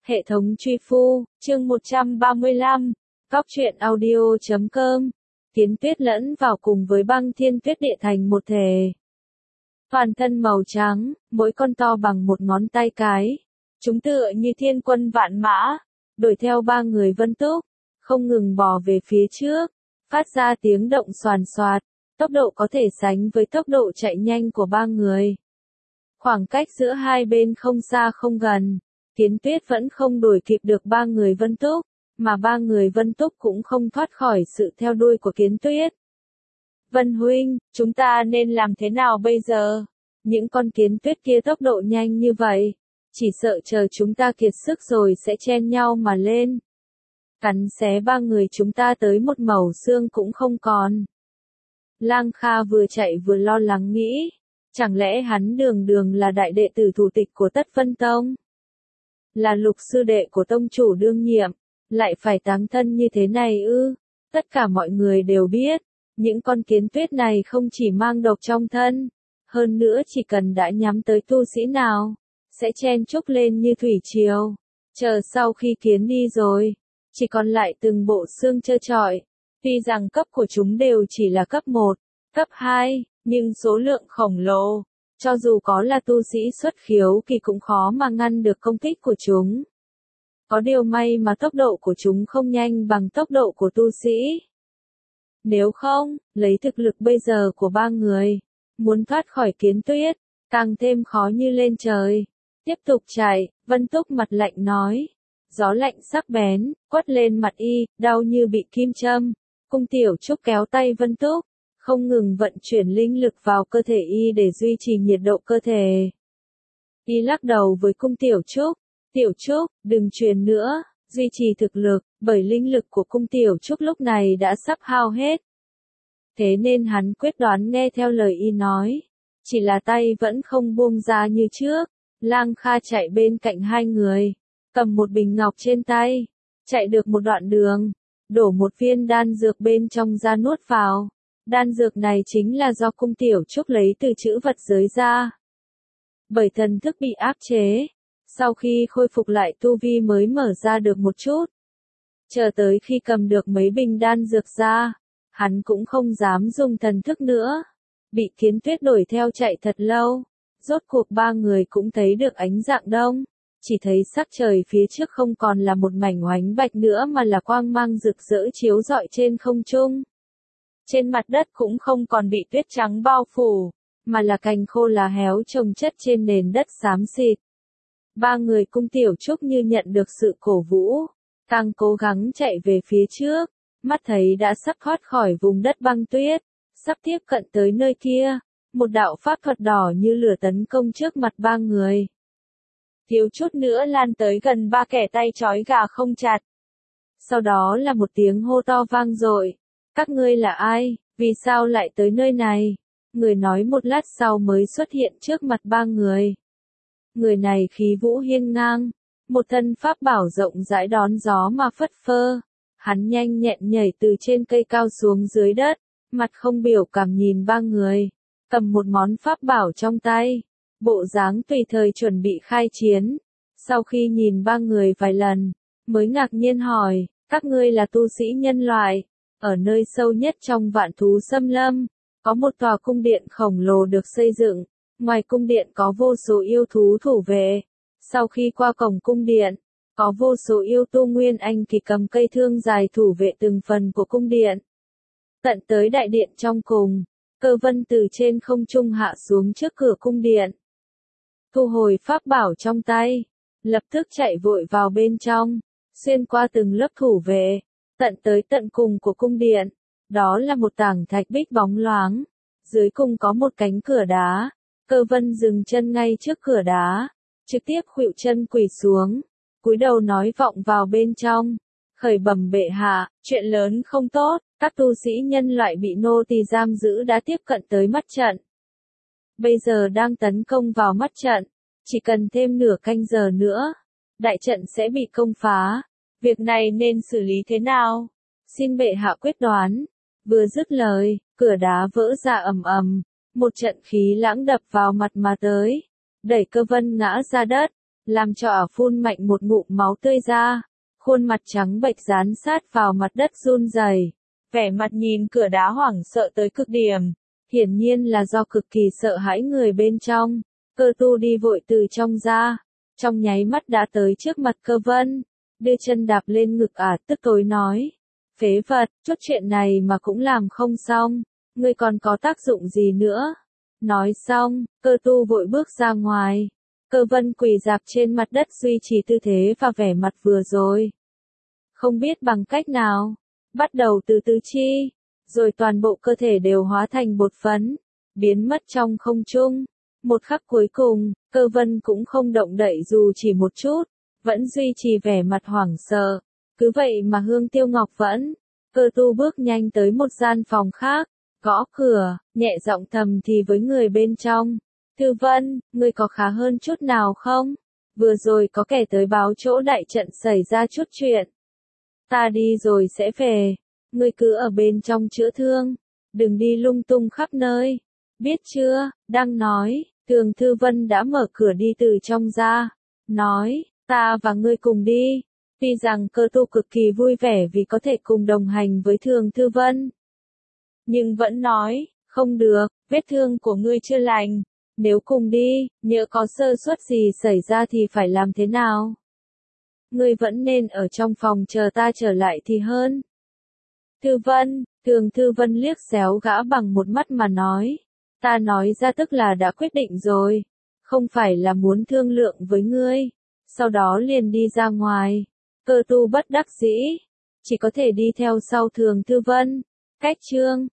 Hệ thống truy phu, chương 135, Cóc truyện audio.com. Kiến tuyết lẫn vào cùng với băng thiên tuyết địa thành một thể. Toàn thân màu trắng, mỗi con to bằng một ngón tay cái. Chúng tựa như thiên quân vạn mã, đuổi theo ba người Vân Túc, không ngừng bò về phía trước, phát ra tiếng động xoàn xoạt, tốc độ có thể sánh với tốc độ chạy nhanh của ba người. Khoảng cách giữa hai bên không xa không gần. Kiến tuyết vẫn không đuổi kịp được ba người Vân Túc, mà ba người Vân Túc cũng không thoát khỏi sự theo đuôi của kiến tuyết. Vân huynh, chúng ta nên làm thế nào bây giờ? Những con kiến tuyết kia tốc độ nhanh như vậy, chỉ sợ chờ chúng ta kiệt sức rồi sẽ chen nhau mà lên. Cắn xé ba người chúng ta tới một mẩu xương cũng không còn. Lang Kha vừa chạy vừa lo lắng nghĩ, chẳng lẽ hắn đường đường là đại đệ tử thủ tịch của Tất Vân Tông? Là lục sư đệ của tông chủ đương nhiệm, lại phải táng thân như thế này ư? Tất cả mọi người đều biết, những con kiến tuyết này không chỉ mang độc trong thân, hơn nữa chỉ cần đã nhắm tới tu sĩ nào, sẽ chen chúc lên như thủy triều. Chờ sau khi kiến đi rồi, chỉ còn lại từng bộ xương trơ trọi. Tuy rằng cấp của chúng đều chỉ là cấp 1, cấp 2, nhưng số lượng khổng lồ. Cho dù có là tu sĩ xuất khiếu kỳ cũng khó mà ngăn được công kích của chúng. Có điều may mà tốc độ của chúng không nhanh bằng tốc độ của tu sĩ. Nếu không, lấy thực lực bây giờ của ba người, muốn thoát khỏi kiến tuyết, càng thêm khó như lên trời. Tiếp tục chạy, Vân Túc mặt lạnh nói. Gió lạnh sắc bén, quất lên mặt y, đau như bị kim châm. Cung Tiểu Trúc kéo tay Vân Túc, không ngừng vận chuyển linh lực vào cơ thể y để duy trì nhiệt độ cơ thể. Y lắc đầu với Cung Tiểu Trúc, Tiểu Trúc, đừng truyền nữa, duy trì thực lực, bởi linh lực của Cung Tiểu Trúc lúc này đã sắp hao hết. Thế nên hắn quyết đoán nghe theo lời y nói, chỉ là tay vẫn không buông ra như trước. Lang Kha chạy bên cạnh hai người, cầm một bình ngọc trên tay, chạy được một đoạn đường, đổ một viên đan dược bên trong ra nuốt vào. Đan dược này chính là do Cung Tiểu Trúc lấy từ trữ vật giới ra. Bởi thần thức bị áp chế, sau khi khôi phục lại tu vi mới mở ra được một chút. Chờ tới khi cầm được mấy bình đan dược ra, hắn cũng không dám dùng thần thức nữa. Bị kiến tuyết đuổi theo chạy thật lâu, rốt cuộc ba người cũng thấy được ánh rạng đông. Chỉ thấy sắc trời phía trước không còn là một mảnh oánh bạch nữa mà là quang mang rực rỡ chiếu rọi trên không trung. Trên mặt đất cũng không còn bị tuyết trắng bao phủ, mà là cành khô lá héo chồng chất trên nền đất xám xịt. Ba người Cung Tiểu Trúc như nhận được sự cổ vũ, càng cố gắng chạy về phía trước, mắt thấy đã sắp thoát khỏi vùng đất băng tuyết, sắp tiếp cận tới nơi kia, một đạo pháp thuật đỏ như lửa tấn công trước mặt ba người. Thiếu chút nữa lan tới gần ba kẻ tay trói gà không chặt. Sau đó là một tiếng hô to vang dội. Các ngươi là ai, vì sao lại tới nơi này? Người nói một lát sau mới xuất hiện trước mặt ba người. Người này khí vũ hiên ngang, một thân pháp bảo rộng rãi đón gió mà phất phơ. Hắn nhanh nhẹn nhảy từ trên cây cao xuống dưới đất, mặt không biểu cảm nhìn ba người, cầm một món pháp bảo trong tay, bộ dáng tùy thời chuẩn bị khai chiến. Sau khi nhìn ba người vài lần, mới ngạc nhiên hỏi, các ngươi là tu sĩ nhân loại? Ở nơi sâu nhất trong vạn thú xâm lâm, có một tòa cung điện khổng lồ được xây dựng, ngoài cung điện có vô số yêu thú thủ vệ. Sau khi qua cổng cung điện, có vô số yêu tu nguyên anh kỳ cầm cây thương dài thủ vệ từng phần của cung điện. Tận tới đại điện trong cùng, Cơ Vân từ trên không trung hạ xuống trước cửa cung điện. Thu hồi pháp bảo trong tay, lập tức chạy vội vào bên trong, xuyên qua từng lớp thủ vệ. Tận tới tận cùng của cung điện, đó là một tảng thạch bích bóng loáng, dưới cùng có một cánh cửa đá. Cơ Vân dừng chân ngay trước cửa đá, trực tiếp khuỵu chân quỳ xuống, cúi đầu nói vọng vào bên trong, khởi bẩm bệ hạ, chuyện lớn không tốt, các tu sĩ nhân loại bị nô tỳ giam giữ đã tiếp cận tới mắt trận. Bây giờ đang tấn công vào mắt trận, chỉ cần thêm nửa canh giờ nữa, đại trận sẽ bị công phá. Việc này nên xử lý thế nào? Xin bệ hạ quyết đoán. Vừa dứt lời, cửa đá vỡ ra ầm ầm, một trận khí lãng đập vào mặt mà tới, đẩy Cơ Vân ngã ra đất. làm cho ả phun mạnh một ngụm máu tươi ra, khuôn mặt trắng bệch dán sát vào mặt đất run rẩy, vẻ mặt nhìn cửa đá hoảng sợ tới cực điểm, hiển nhiên là do cực kỳ sợ hãi người bên trong. Cơ tu đi vội từ trong ra, trong nháy mắt đã tới trước mặt Cơ Vân, đưa chân đạp lên ngực ả tức tối nói, phế vật, chút chuyện này mà cũng làm không xong, ngươi còn có tác dụng gì nữa. Nói xong, Cơ tu vội bước ra ngoài. Cơ Vân quỳ rạp trên mặt đất duy trì tư thế và vẻ mặt vừa rồi. Không biết bằng cách nào, bắt đầu từ tứ chi, rồi toàn bộ cơ thể đều hóa thành bột phấn, biến mất trong không trung. Một khắc cuối cùng, Cơ Vân cũng không động đậy dù chỉ một chút, vẫn duy trì vẻ mặt hoảng sợ. Cứ vậy mà Hương Tiêu Ngọc vẫn, Cơ tu bước nhanh tới một gian phòng khác, gõ cửa, nhẹ giọng thầm thì với người bên trong. Thư Vân, ngươi có khá hơn chút nào không? Vừa rồi có kẻ tới báo chỗ đại trận xảy ra chút chuyện. Ta đi rồi sẽ về, ngươi cứ ở bên trong chữa thương, đừng đi lung tung khắp nơi. Biết chưa? Đang nói, Thường Thư Vân đã mở cửa đi từ trong ra, nói, ta và ngươi cùng đi. Tuy rằng Cơ tu cực kỳ vui vẻ vì có thể cùng đồng hành với Thường Thư Vân, nhưng vẫn nói, không được, vết thương của ngươi chưa lành. Nếu cùng đi, nhỡ có sơ suất gì xảy ra thì phải làm thế nào? Ngươi vẫn nên ở trong phòng chờ ta trở lại thì hơn. Thư Vân, Thường Thư Vân liếc xéo gã bằng một mắt mà nói. Ta nói ra tức là đã quyết định rồi. Không phải là muốn thương lượng với ngươi. Sau đó liền đi ra ngoài. Cơ tu bất đắc dĩ. Chỉ có thể đi theo sau Thường Thư Vân. Cách chương